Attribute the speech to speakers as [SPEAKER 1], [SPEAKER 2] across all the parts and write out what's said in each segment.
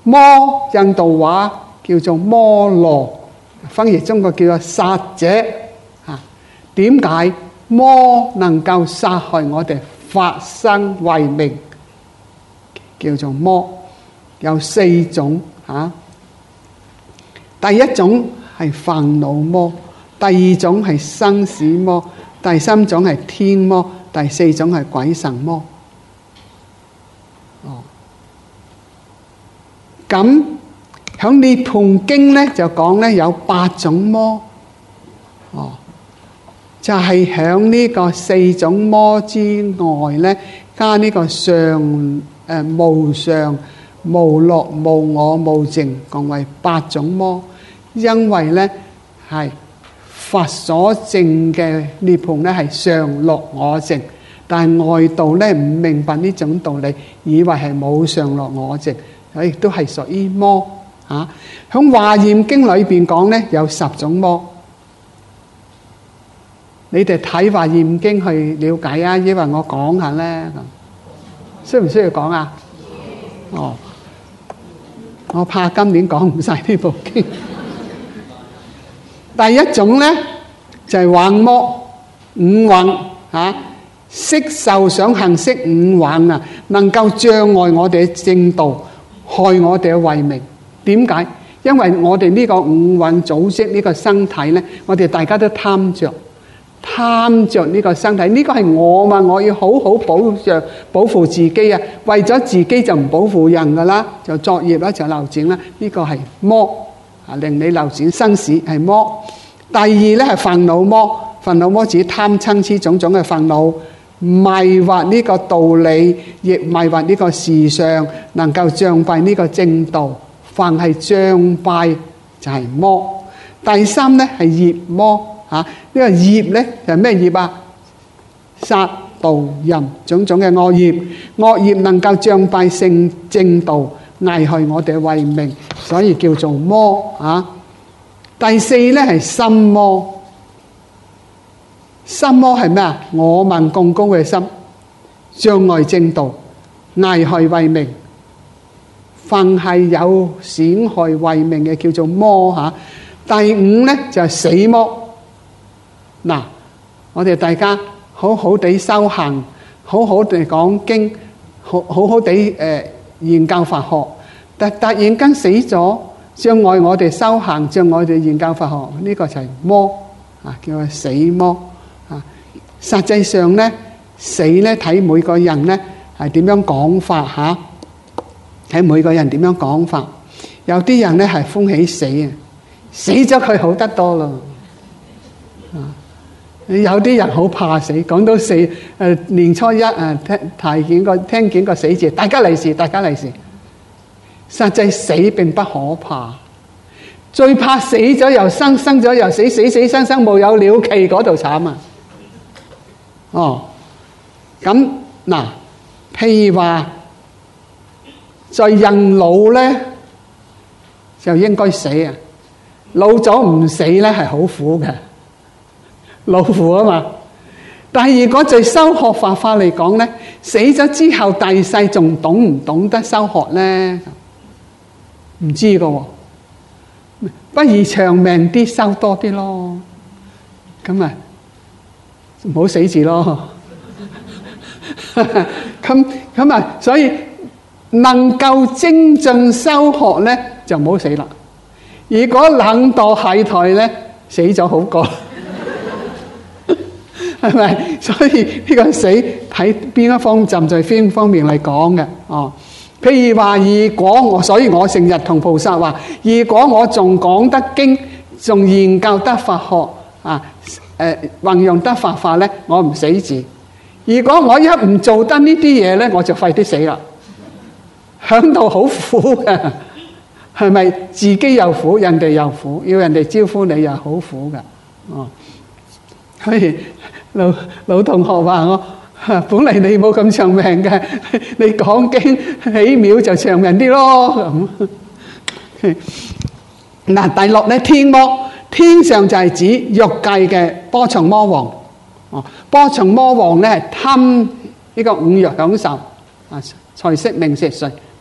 [SPEAKER 1] 魔印度話叫做摩羅，翻譯中國叫做殺者。點解魔能夠殺害我哋發生慧命？叫做魔有4種。第一種係煩惱魔，第二種係生死魔，第3種係天魔，第4種係鬼神魔。咁響《涅槃經》咧就講咧有8種魔。就係響呢個4種魔之外咧，加呢個無常、無樂、無我、無淨，共為8種魔。因為咧係佛所證嘅涅槃咧係常樂我淨，但係外道咧唔明白呢種道理，以為係冇常樂我淨，所以都係屬於魔。響《華嚴經》裏邊講咧有10種魔。你哋睇《華嚴經》去了解啊，因為我講下咧，需唔需要講啊？我怕今年講唔晒呢部經。第一種咧就係蘊魔，五蘊色受想行識五蘊啊，能夠障礙我哋嘅正道，害我哋嘅慧命。點解？因為我哋呢個五蘊組織呢個身體咧，我哋大家都貪着呢個身體，呢個係我嘛，我要好好保護自己啊！為咗自己就唔保護人噶啦，就作業啦，就流轉啦，呢個係魔令你流轉生死係魔。第二咧係煩惱魔，煩惱魔指貪嗔癡種種嘅煩惱，迷惑呢個道理，亦迷惑呢個事相，能夠障蔽呢個正道。凡係障蔽就係魔。第3咧係業魔。呢個業咧就係咩業啊？殺盜淫種種嘅惡業，惡業能夠障蔽聖正道，危害我哋嘅慧命，所以叫做魔。第4咧係心魔，心魔係咩啊？我慢貢高嘅心，障礙正道，危害慧命。凡係有損害慧命嘅叫做魔。第5咧就係死魔。嗱，我哋大家好好地修行，好好地講經，好好地研究佛學，但突然間死咗，障礙我哋修行，障礙我哋研究佛學，呢個就係魔叫做死魔。實際上咧，死咧睇每個人咧係點樣講法。睇每個人點樣講法。有啲人咧係歡喜死啊，死咗佢好得多咯。有啲人好怕死，講到死年初一聽見個死字，大家利是，大家利是。實際死並不可怕，最怕死咗又生，生咗又死，死死生生冇有了期嗰度慘啊！咁嗱，譬如話在人老咧就應該死啊，老咗唔死咧係好苦嘅。老虎啊嘛，但係如果在修學佛法嚟講咧，死咗之後第世仲懂唔懂得修學咧？唔知噶，不如長命啲修多啲咯。咁啊，唔好死字咯。咁啊，所以能夠精進修學咧，就唔好死啦。如果懶惰懈怠咧，死咗好過。係咪？所以呢個死睇邊一方站在邊方面嚟講嘅。譬如話，如果所以我成日同菩薩話，如果我仲講得經，仲研究得佛學運用得佛法咧，我唔死字。如果我一唔做得呢啲嘢咧，我就快啲死啦，響度好苦嘅。係咪？自己又苦，人哋又苦，要人哋招呼你又好苦嘅。所以老同學話我，本嚟你冇咁長命嘅，你講經幾秒就長命啲咯。咁嗱，第6咧天魔，天上就係指欲界嘅波長魔王。波長魔王咧係貪呢個五欲享受，財色名食睡，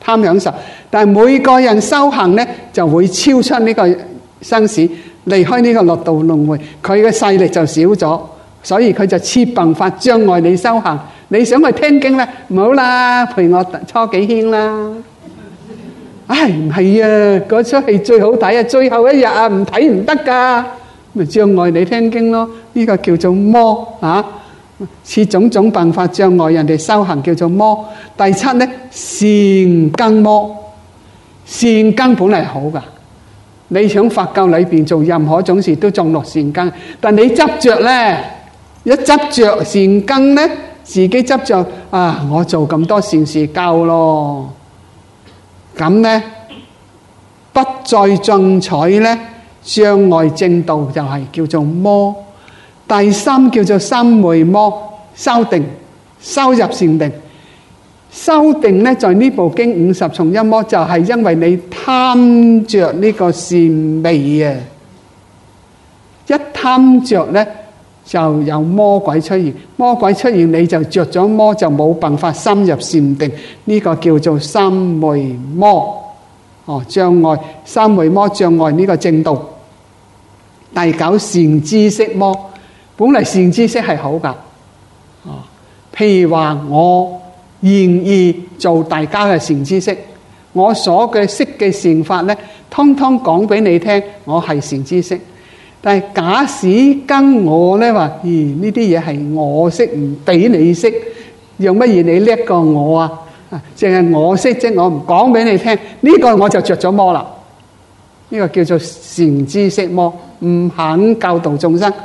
[SPEAKER 1] 貪享受。但係每個人修行呢，就會超出呢個生死，離開呢個六道輪迴，佢嘅勢力就少咗，所以佢就設辦法障礙你修行。你想去聽經呢，唔好啦，陪我初幾天啦。唉，唔係啊，嗰出戲最好睇啊，最後一日啊，唔睇唔得噶，咪障礙你聽經咯。呢個叫做魔啊，設種種辦法障礙人哋修行，叫做魔。第七呢，善根魔。善根本嚟好噶，你響佛教裏邊做任何種事都種落善根，但你執着呢，一執着善根呢，自己執着啊，我做咁多善事夠咯，咁呢不再進取呢，障礙正道就係叫做魔。第三叫做三昧魔，修定，修入禪定。修定呢，在呢部經50重一魔，就係因為你貪着呢個善味啊，一貪着呢，就有魔鬼出現，魔鬼出現你就着咗魔，就冇辦法深入禪定，呢個叫做三昧魔。障礙三昧魔，障礙呢個正道。第九，善知識魔，本嚟善知識係好噶，譬如話我願意做大家嘅善知識，我所嘅識嘅善法呢，通通講俾你聽，我係善知識。但係假使跟我呢話，呢啲嘢係我識，唔俾你識，用乜嘢你叻過我啊？淨係我識啫，我唔講俾你聽，呢個我就着咗魔啦。呢個叫做善知識魔，唔肯教導眾生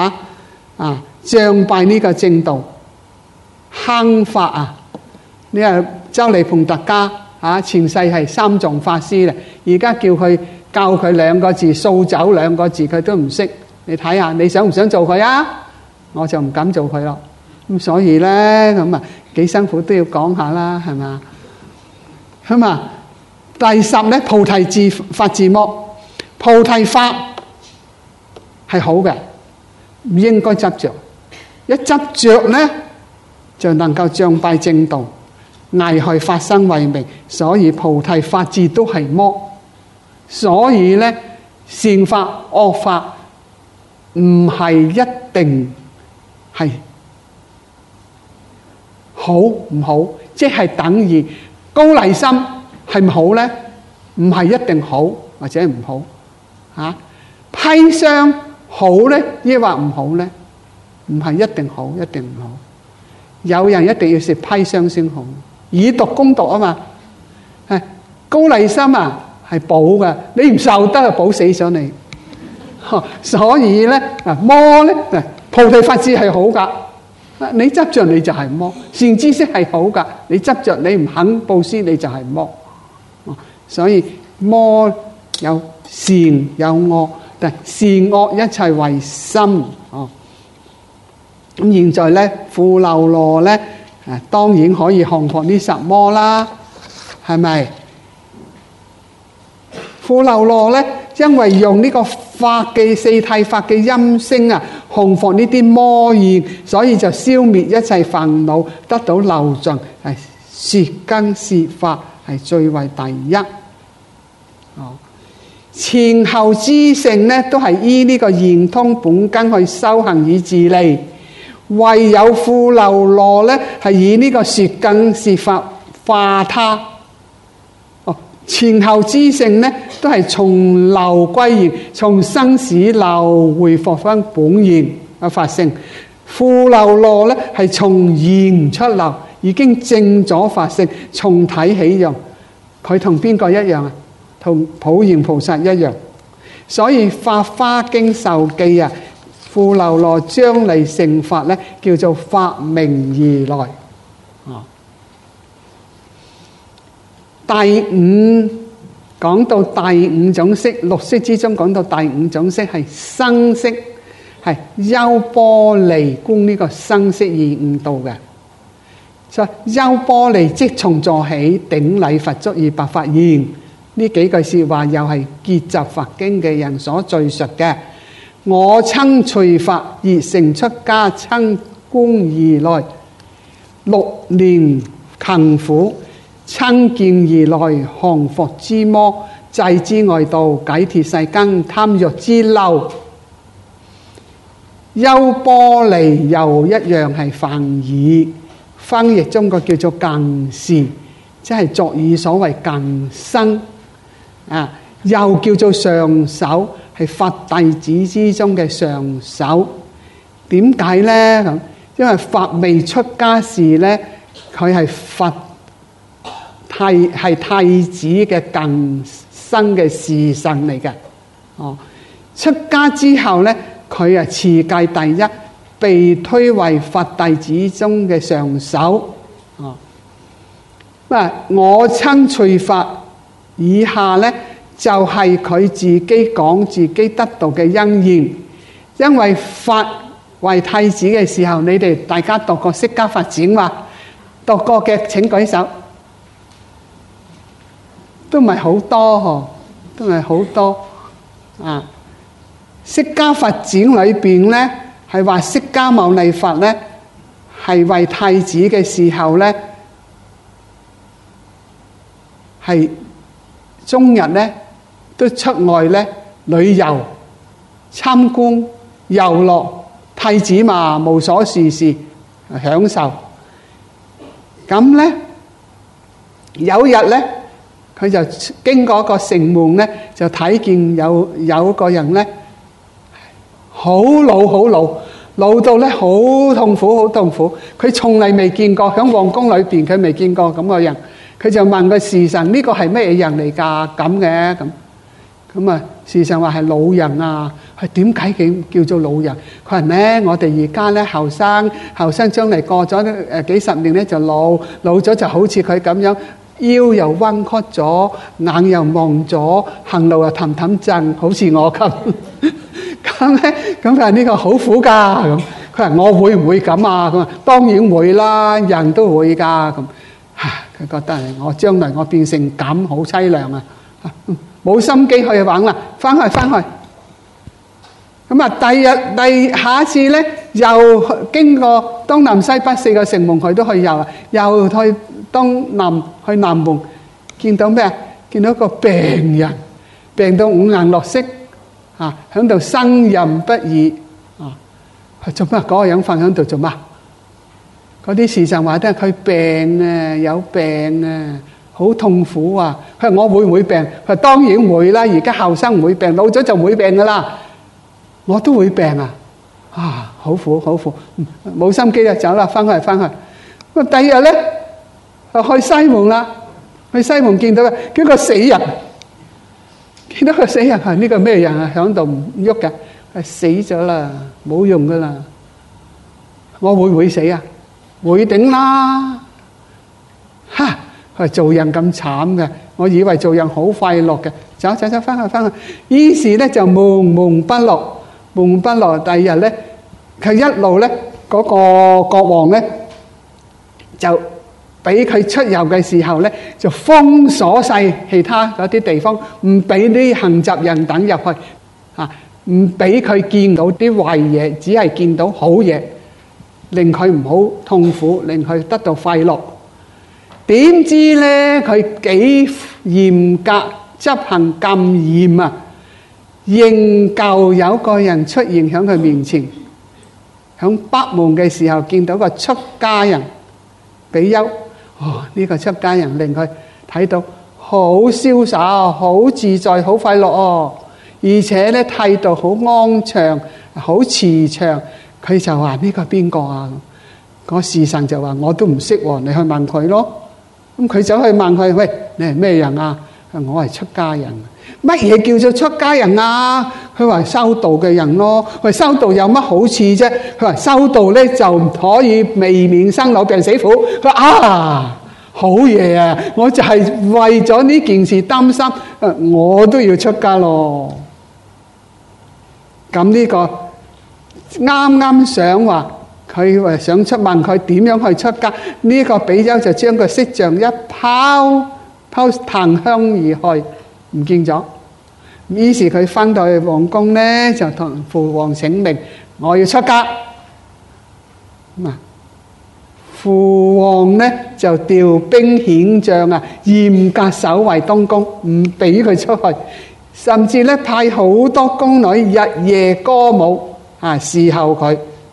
[SPEAKER 1] 障蔽呢個正道，坑法啊！你話周利槃特家前世係三藏法師咧，而家叫佢教佢兩個字掃走兩個字，佢都唔識。你睇下，你想唔想做佢啊？我就唔敢做佢咯。咁所以咧，咁啊幾辛苦都要講下啦，係嘛？咁啊，第十咧，菩提法自魔。菩提法係好嘅，唔應該執着。一執着咧，就能夠障蔽正道，危害法身慧命。所以菩提法自都係魔。所以咧，善法惡法唔係一定係好唔好，即係等於高麗參係唔好咧？唔係一定好或者唔好砒霜好咧，抑或唔好咧？唔係一定好，一定唔好。有人一定要食砒霜先好，以毒攻毒啊嘛。高麗參啊係補嘅，你唔受得啊補死咗你。所以咧魔咧，菩提法智係好噶，你執着你就係魔。善知識係好噶，你執着你唔肯布施你就係魔。所以魔有善有惡，但善惡一切為心。咁現在咧，富樓羅咧，當然可以降伏呢十魔啦，係咪？富樓羅咧，因為用呢個法嘅四諦法嘅音聲啊，降伏呢啲魔焰，所以就消滅一切煩惱，得到漏盡。係說根說法係最為第一。前後之乘咧，都係依呢個圓通本根去修行以自利。唯有富樓羅咧，係以呢個說根說法化他。前後之乘咧，都係從流歸現，從生死流回復翻本現嘅法性。富樓羅咧，係從現出流，已經證咗法性，從體起用。佢同邊個一樣啊？同普賢菩薩一樣。所以《法華經》授記啊，富樓羅將嚟成法咧，叫做法明而來。第五講到第五種色，六色之中講到第五種色係生色，係優波離觀呢個生色而悟道嘅。所以優波離即從座起，頂禮佛足而白發言。呢幾句說話又係結集佛經嘅人所敘述嘅。我親隨法而成出家，親觀而來，6年勤苦， 親見而來，降伏之魔，祭之外道，解脫世間，貪欲之流。優波離又一樣係梵語，翻譯中國叫做近事，即係俗語所謂近身啊，又叫做上首，係佛弟子之中嘅上首。點解呢？咁因為佛未出家時呢，佢係佛係太子嘅近身嘅侍臣嚟嘅。哦，出家之後呢，佢啊持戒第一，被推為佛弟子中嘅上首。哦，我稱隨佛以下呢，就係佢自己講自己得到嘅因緣。因為佛為太子嘅時候，你哋大家讀過釋迦佛展話，讀過嘅請舉手，都唔係好多嗬，都唔係好多啊。釋迦佛展裏邊呢，係話釋迦牟尼佛呢，係為太子嘅時候呢，係終日呢都出外呢旅遊參觀遊樂。太子嘛，無所事事享受。咁呢，有日呢，佢就經過一個城門呢，就睇見有個人呢，好老到呢好痛苦。佢從嚟未見過，喺皇宮裏邊佢未見過咁個人。佢就問個侍臣：呢個係咩人嚟㗎？咁嘅咁啊，侍臣話係老人啊。係點解叫做老人？佢話呢，我哋而家呢後生將嚟過咗幾十年呢就老咗，就好似佢咁樣，腰又彎曲咗，眼又望咗，行路又氹震，好似我咁。咁咧，咁佢話呢個好苦㗎。咁佢話我會唔會咁啊？佢話當然會啦，人都會㗎。咁佢覺得我將來我變成咁好凄涼啊！冇心機去玩啦，翻去。咁啊，下一次咧，又經過東南西北4個城門，佢都去遊，又去東南去南門，見到咩啊？見到個病人，病到五顏六色啊，喺度呻吟不已啊！做乜？嗰個人瞓喺度做乜？嗰啲侍臣話咧，佢病啊，有病啊，好痛苦啊！佢話我會唔會病？佢話當然會啦，而家後生唔會病，老咗就會病噶啦。我都會病啊！好苦，冇心機就走啦，翻去。咁第二日咧，去西門啦，去西門見到個死人，見到個死人係呢個咩人啊？響度唔喐嘅，係死咗啦，冇用噶啦。我會唔會死啊？會頂啦！佢做人咁慘嘅，我以為做人好快樂嘅，走翻去。於是咧就悶不樂。第二日咧，佢一路咧嗰個國王咧就俾佢出遊嘅時候咧，就封鎖晒其他嗰啲地方，唔俾啲行雜人等入去啊，唔俾佢見到啲壞嘢，只係見到好嘢，令佢唔好痛苦，令佢得到快樂。點知咧佢幾嚴格執行咁嚴啊！仍舊有個人出現喺佢面前，喺北門嘅時候見到個出家人比丘。呢個出家人令佢睇到好瀟灑、好自在、好快樂哦，而且咧態度好安詳、好慈祥。佢就話呢個邊個啊？個侍臣就話我都唔識喎，你去問佢咯。咁佢走去問佢：喂，你係咩人啊？我係出家人。乜嘢叫做出家人啊？佢話修道嘅人咯。喂，修道有乜好處啫？佢話修道咧就唔可以避免生老病死苦。佢話好嘢啊！我就係為咗呢件事擔心，我都要出家咯。咁呢個啱想話，佢話想問佢點樣去出家。呢個比丘就將個色像一拋檀香而去。唔見咗，於是佢翻到去皇宮咧，就同父王請命，我要出家。 父王呢就調兵遣將啊，嚴格守衛東宮，唔俾佢出去，甚至咧派好多宮女日夜歌舞啊，侍候佢。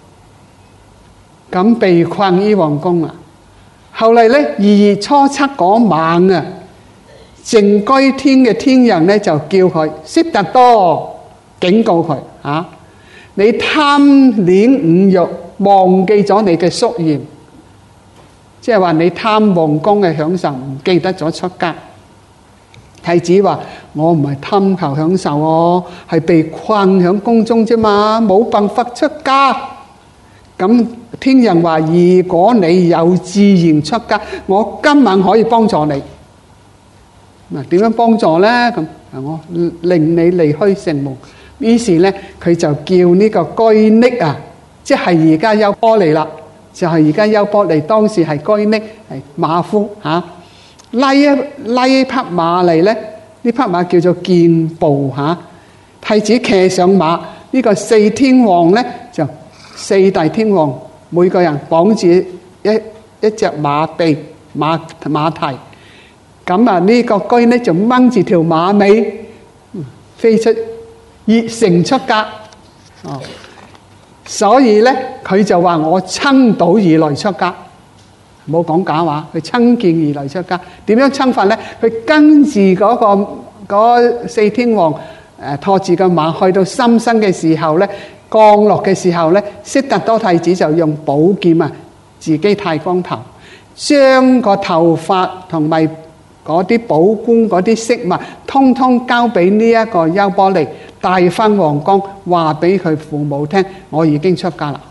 [SPEAKER 1] 咁被困於皇宮啊。後嚟咧2月初7嗰晚啊，靜居天嘅天人咧就叫佢悉達多，警告佢啊，你貪戀五欲，忘記咗你嘅宿業，即係話你貪皇宮嘅享受，唔記得咗出家。太子話：我唔係貪求享受喎，係被困喺宮中啫嘛，冇辦法出家。咁天人話：如果你有自然出家，我今晚可以幫助你。嗱，點樣幫助咧？咁我令你離開城門。於是咧，佢就叫呢個居匿啊，即係而家優波離啦，就係而家優波離，當時係居匿，係馬夫嚇。拉一匹馬嚟咧，呢匹馬叫做健步嚇。太子騎上馬，呢個4天王咧就4大天王，每個人綁住一隻馬鼻馬蹄。咁啊，呢個居呢就掹住條馬尾，飛出熱誠出家。哦，所以咧佢就話：我親睹而來出家，冇講假話，佢親見而來出家。點樣親法咧？佢跟住嗰4天王拖住個馬去到深山嘅時候咧，降落嘅時候咧，悉達多太子就用寶劍啊，自己剃光頭，將個頭髮同埋嗰啲寶冠嗰啲飾物，通通交俾呢一個優波離，帶翻皇宮，話俾佢父母聽：我已經出家啦。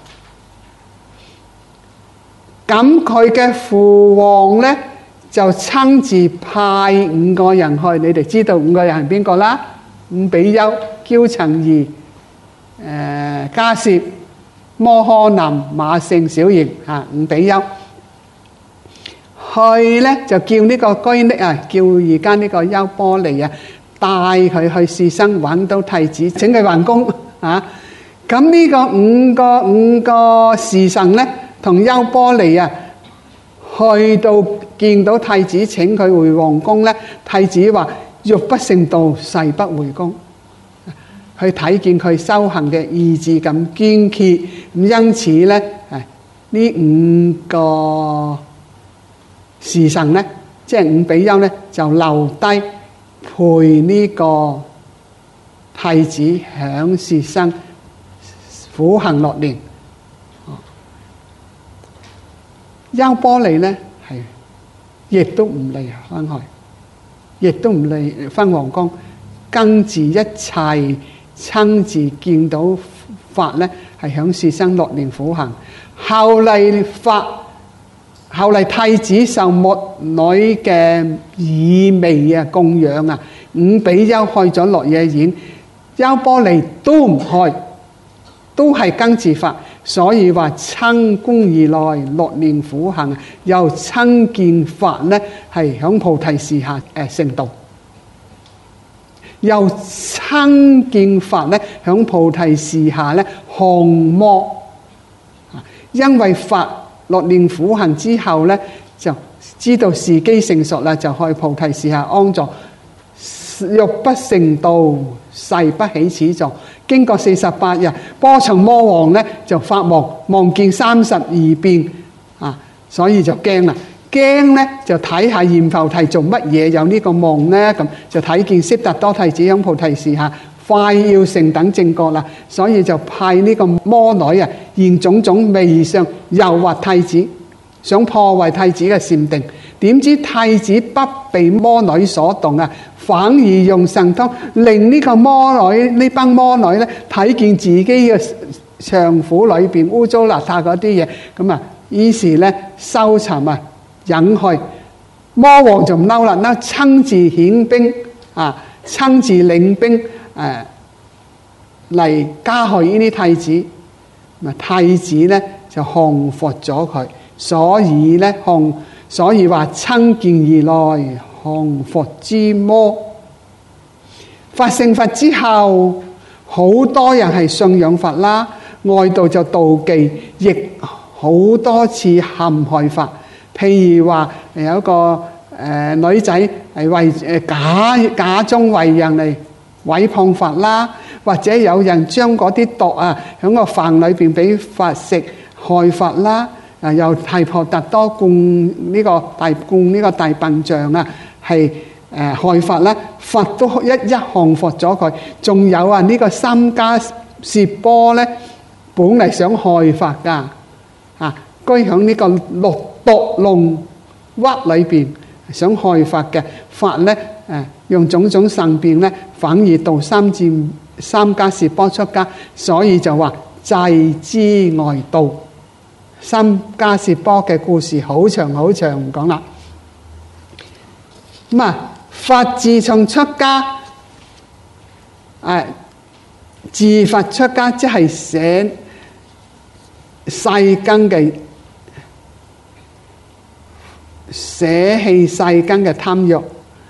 [SPEAKER 1] 咁佢嘅父王咧就親自派5個人去，你哋知道5個人係邊個啦？伍比丘、憍陳兒、迦葉、摩訶林、馬勝、小型伍比丘。去咧就叫呢個居匿啊，叫而家呢個優波離啊，帶佢去試生，揾到太子，請佢還宮啊。咁呢個五個侍臣咧，同優波離啊，去到見到太子，請佢回皇宮咧。太子話：欲不成道，誓不回宮。去睇見佢修行嘅意志咁堅決，咁因此咧，呢5個侍臣咧，即係伍比丘咧，就留低陪呢個太子享攝生苦行6年。優波離咧係亦都唔離翻去，亦都唔離翻皇宮，跟住一齊親自見到法咧，係享攝生6年苦行。後嚟太子受牧女嘅以味啊供養啊，伍比丘去咗落野園，優波離都唔去，都係跟住法。所以話親宮而來6年苦行，又親見法咧係響菩提樹下成道，又親見法咧響菩提樹下咧降魔。因為法6年苦行之後咧，就知道時機成熟啦，就去菩提樹下安坐。欲不成道，誓不起此座。經過48日，波旬魔王咧就發夢，夢見32變啊，所以就驚啦。驚咧就睇下閻浮提做乜嘢有呢個夢咧，咁就睇見悉達多太子喺菩提樹下快要成等正覺啦，所以就派呢個魔女啊，現種種微相誘惑太子，想破壞太子嘅禪定。點知太子不被魔女所動啊，反而用神通令呢個魔女呢班魔女咧睇見自己嘅長府裏邊污糟邋遢嗰啲嘢，咁啊，於是咧收尋啊引去。魔王就唔嬲啦，親自遣兵啊，親自領兵嚟加害呢啲太子。太子咧就降服咗佢，所以話親見而來降伏之魔。法成佛之後，好多人係信仰佛啦，外道就妒忌，亦好多次陷害法。譬如話有一個女仔係假裝為人嚟毀謗法啦，或者有人將嗰啲毒喺個飯裏邊俾法食害法啦。又提婆達多供呢個大笨象係害法啦，佛都一降服咗佢。仲有呢個三迦葉波咧，本嚟想害法噶居喺呢個毒龍窩裏邊想害法嘅法咧，用種種神變咧，反而度三迦葉波出家，所以就話濟之外道。三迦葉波嘅故事好長好長，唔講啦。咁佛自從出家，自佛出家，即係捨世間嘅捨棄世間嘅貪欲。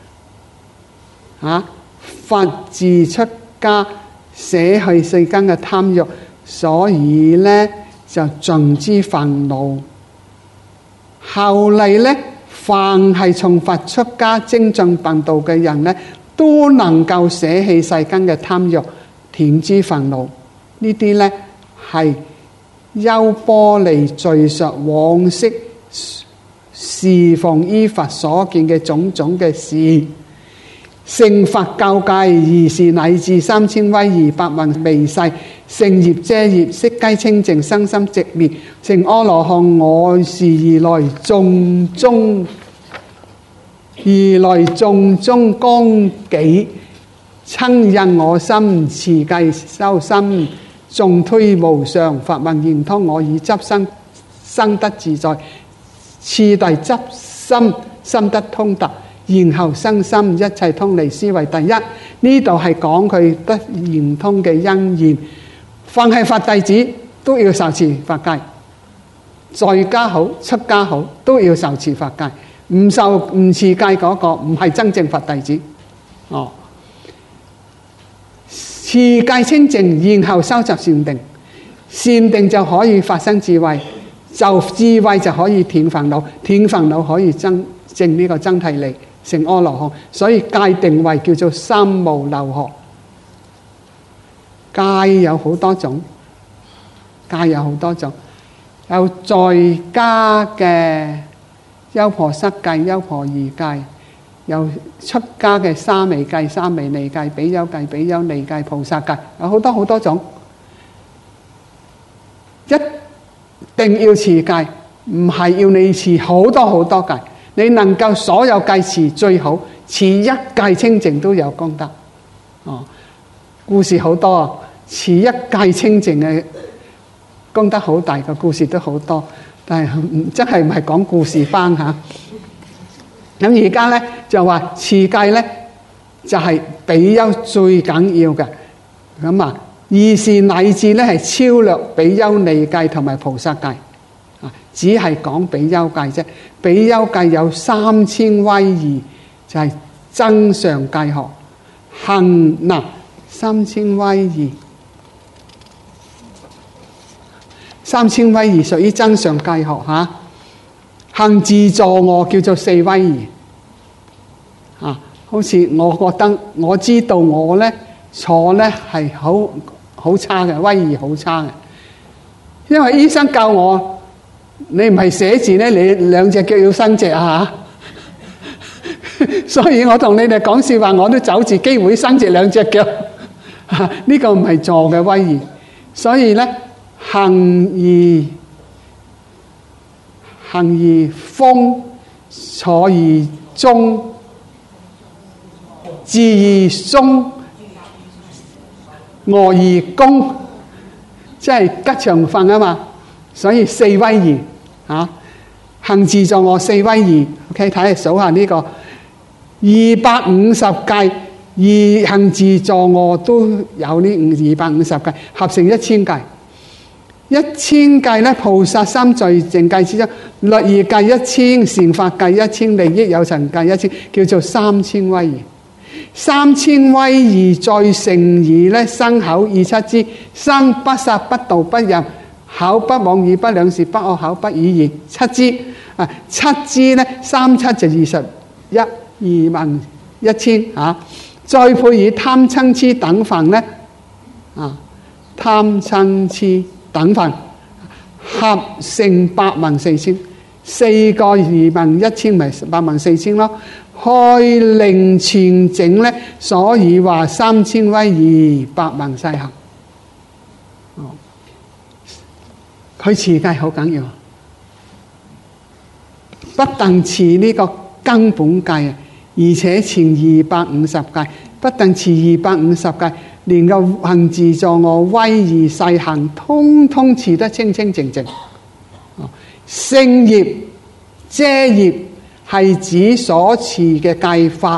[SPEAKER 1] 佛自出家，捨棄世間嘅貪欲，所以咧就盡知煩惱。後嚟咧，凡係從佛出家精進辦道嘅人咧，都能夠捨棄世間嘅貪欲，斷知煩惱。呢啲咧係優波離敘述往昔侍奉依佛所見嘅種種嘅事。成佛教界，而是乃至3000威儀8萬微細，勝業遮業，色皆清淨，身心直滅，成阿羅漢。我是如來眾光己，親印我心，持戒修心，眾推無上。佛問圓通，我以執生得自在，次第執心得通達，然後生心一切通離，思為第一。呢度係講佢得圓通嘅因緣。凡係佛弟子都要受持法戒，在家好出家好都要受持法戒。唔持戒嗰個唔係真正佛弟子。持戒清淨，然後收集善定，善定就可以發生智慧，就智慧就可以斷煩惱，斷煩惱可以證呢個真諦理，成阿羅漢。所以戒定慧叫做三無漏學。戒有好多種，有在家嘅優婆塞戒、優婆夷戒，有出家嘅沙彌戒、沙彌尼戒、比丘戒、比丘尼戒、菩薩戒，有好多種。一定要持戒，唔係要你持好多戒，你能夠所有戒持最好，持一戒清淨都有功德。故事好多，持一戒清淨嘅功德好大，個故事都好多，但係真係唔係講故事班吓。咁而家咧就話持戒咧就係比丘最緊要嘅。咁二是乃至咧係超略比丘尼戒同埋菩薩戒，只係講比丘戒啫。比丘戒有3000威儀，就係增上戒學行3000威儀，3000威儀屬於增上戒學吓。行自坐臥叫做4威儀。好似我知道我咧坐咧係好差嘅，威儀好差嘅。因為醫生教我，你唔係寫字咧，你兩隻腳要伸直所以我同你哋講笑話，我都找住機會伸直兩隻腳。呢個唔係坐嘅威儀。所以咧行而風，坐而中，至而鬆，臥而恭，即係吉祥分啊嘛。所以4威儀行自坐臥4威儀。OK， 睇下數下呢個250戒，而行自坐臥都有呢250戒，合成1000戒。1000戒咧，菩薩三罪淨戒之中，律儀戒1000，善法戒1000，利益有情戒1000，叫做3000威儀。3000威儀再乘以咧身口意七支，身不殺不盜不淫， 口不妄語，不兩舌，不惡口，不以言。七支啊，七支咧，3七就21，二萬1000啊。再配以貪嗔痴等分咧啊，貪嗔痴等分合成84000。4個21000咪84000咯。開令全整咧，所以話3000威200萬世行。佢持戒好緊要，不但持呢個根本戒啊，而且前250戒，不但持250戒，連個行自助我威儀細行，通通持得清清淨淨。聖業遮業係指所持嘅戒法，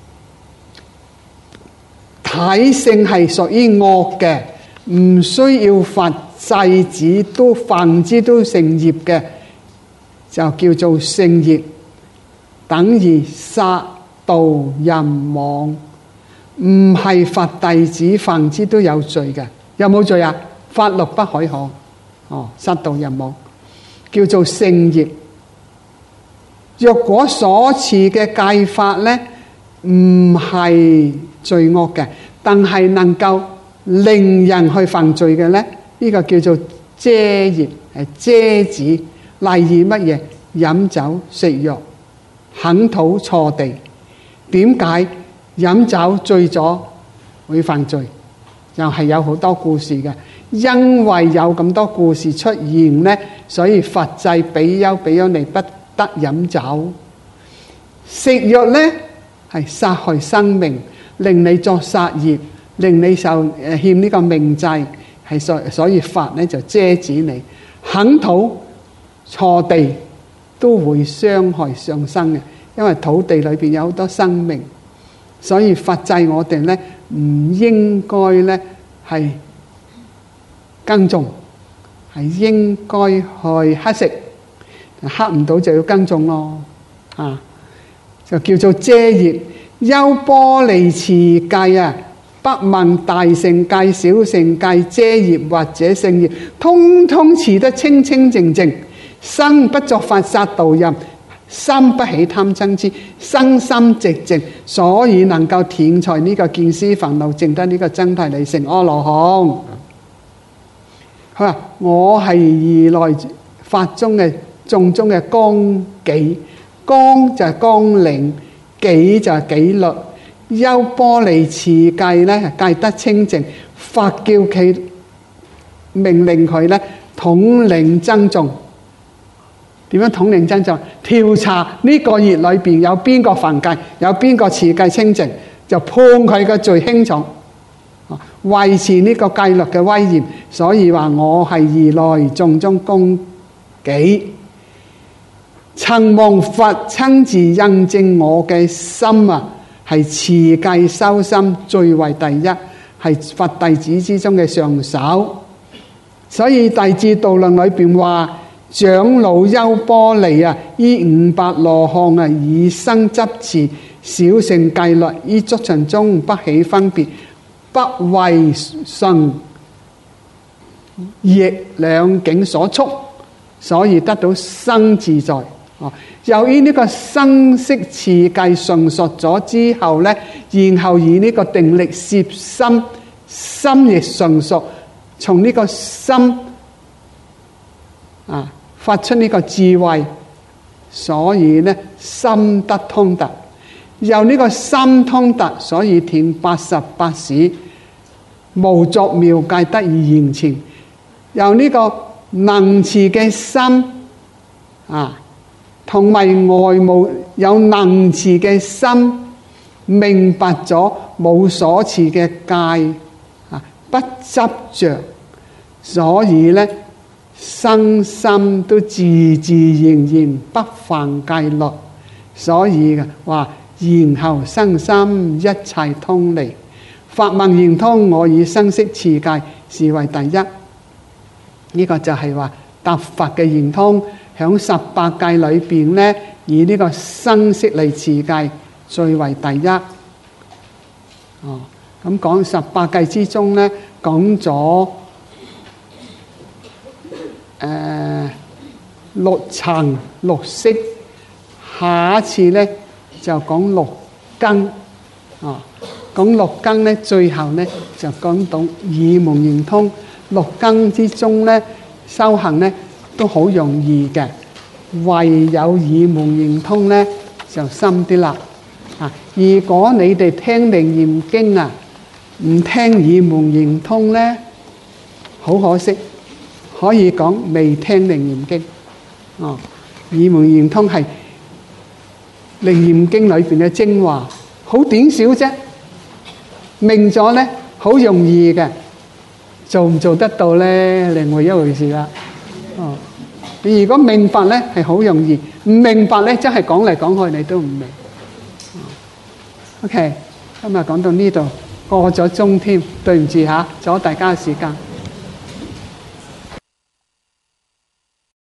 [SPEAKER 1] 體性係屬於惡嘅，唔需要罰制止都犯之都成業嘅，就叫做聖業。等於殺盜淫妄，唔係罰弟子犯之都有罪嘅。有冇罪啊？法律不許可。殺盜淫妄叫做聖業。若果所持嘅戒法呢，唔係罪惡嘅，但係能夠令人去犯罪嘅呢，呢個叫做遮業，係遮止。例如乜嘢？飲酒、食肉、啃土、鋤地。點解飲酒醉咗會犯罪？又係有好多故事嘅。因為有咁多故事出現呢，所以佛制比丘比丘尼不得飲酒。食肉呢係殺害生命，令你作殺業，令你受欠呢個命債，係所以法呢就遮止你。啃土鋤地都會傷害上生嘅，因為土地裏邊有好多生命，所以佛制我哋呢唔應該呢係耕種，係應該去乞食。乞唔到就要耕種咯，就叫做遮業。優波離持戒啊，不問大乘戒、小乘戒、遮業或者聖業，通通持得清清淨淨。身不作法殺盜淫，心不起貪嗔痴，身心寂靜，所以能夠斷除呢個見思煩惱，證得呢個真諦理，成阿羅漢。佢話我係如來法中嘅眾中嘅綱紀，綱就係綱領，紀就係紀律。優波離持戒咧，戒得清淨，法叫佢命令佢咧統領僧眾。點樣統領僧眾？調查呢個月裏邊有邊個犯戒，有邊個持戒清淨，就判佢嘅罪輕重，維持呢個戒律嘅威嚴。所以話我係如來眾中綱紀。曾望佛親自印證我嘅心啊，係持戒修心最為第一，係佛弟子之中嘅上首。所以弟子道論裏邊話，長老優波離啊，依500羅漢啊，以身執持小乘戒律，依足塵中不起分別，不為順逆兩境所束，所以得到生自在。由於呢個生息持戒純熟咗之後呢，然後以呢個定力攝心，心亦純熟，從呢個心發出呢個智慧，所以呢心得通達。由呢個心通達，所以斷88使，無作妙戒得以現前。由呢個能持嘅心同埋外無有能持嘅心，明白咗冇所持嘅戒，不執着，所以呢身心都自自然然不犯戒律。所以話然後身心一切通利，法問言通，我以生息持戒是為第一。呢個就係話答法嘅言通。喺18戒裏邊呢，以呢個生息嚟持戒最為第一。咁講18戒之中呢，講咗六層六色，下一次呢就講六根啊。講六根呢，最後呢就講到耳蒙圓通。六根之中呢，修行呢都好容易嘅，唯有耳蒙圓通呢就深啲啦。啊，如果你哋聽靈驗經啊，唔聽耳蒙圓通呢，好可惜，可以講未聽靈驗經。哦，耳蒙圓通係靈驗經裏邊嘅精華，好短小啫。明咗呢，好容易嘅，做唔做得到呢？另外一回事啦。哦，如果明白呢，係好容易；唔明白呢，真係講嚟講去你都唔明。OK， 今日講到呢度，過咗鐘添，對唔住嚇，阻大家嘅時間。